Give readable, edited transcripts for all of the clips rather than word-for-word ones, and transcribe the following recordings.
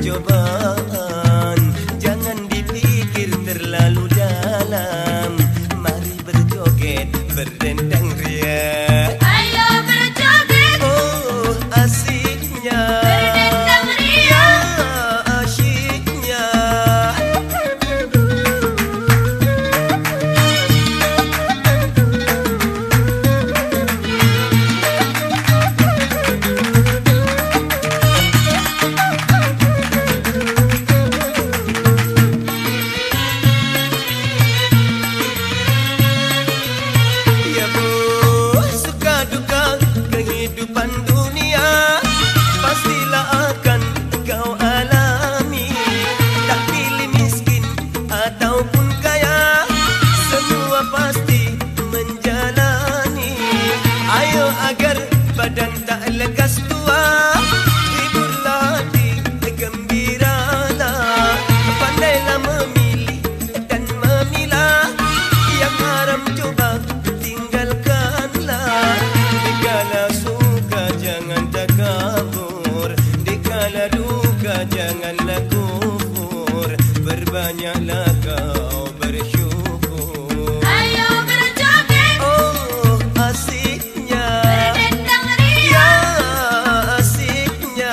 cobaan. Jangan dipikir terlalu dalam. Mari berjoget, berdendang ria. Ayo berjoget, Oh asiknya, berdendang ria. asyiknya. Ya bu, suka duka kehidupan dunia pastilah akan kau alami. Tak pilih miskin ataupun kaya, semua pasti menjalani. Ayo agar badan tak lekas tua, hiburlah hati, gembiralah. Pandailah memilih dan memilah, yang haram coba tinggalkanlah. Dikala suka jangan takabur, dikala duka janganlah kufur. Berbanyaklah kau bersyukur. Ayo berjoget, Oh asiknya, berdendang ria. ya asiknya.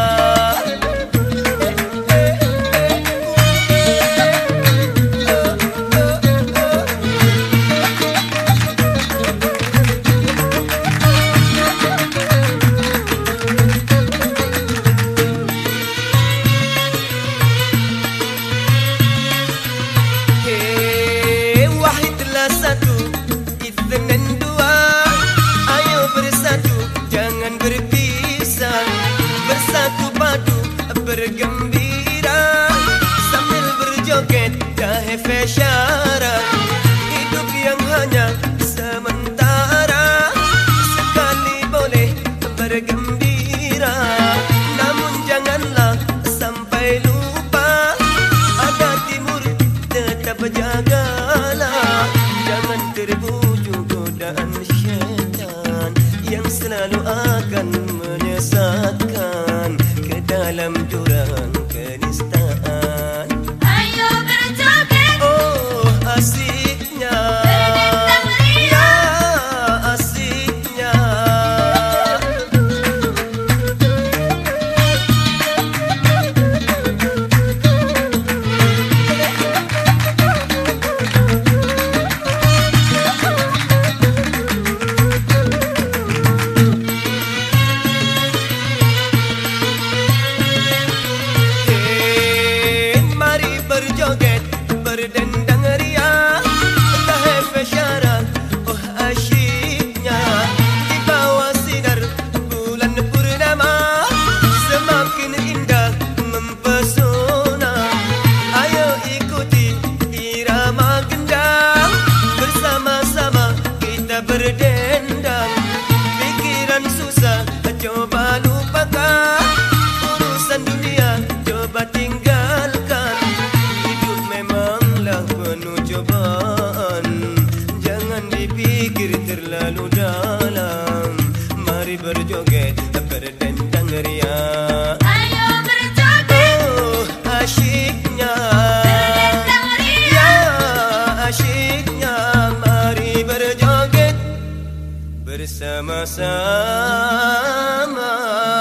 Hei, wahidlah satu, itsnen dua. Ayo bersatu, jangan berpisah. Bersatu padu, bergembira. Sambil berjoget, dahe syarat. Hidup yang hanya sementara. Sekali boleh bergembira, namun janganlah sampai lupa. Ada timur tetap jagalah. Jangan terbujuk godaan syaitan yang selalu akan menyesatkan ke dalam jurang kenistaan. Ayo berjoget, Oh asiknya, berdendang ria. ya asiknya. Hei, mari berjoget, berdendang ria. Dahe syarat, oh asyiknya. Di bawah sinar bulan purnama, semakin indah mempesona. Ayo ikuti irama gendang, bersama-sama kita berdendang. Pikiran susah coba lupakan, urusan dunia coba tinggalkan. Hidup memanglah penuh cobaan, jangan dipikir terlalu dalam. Mari berjoget, berdendang ria. Ayo berjoget, Oh asyiknya, berdendang ria. ya asyiknya. Mari berjoget bersama-sama.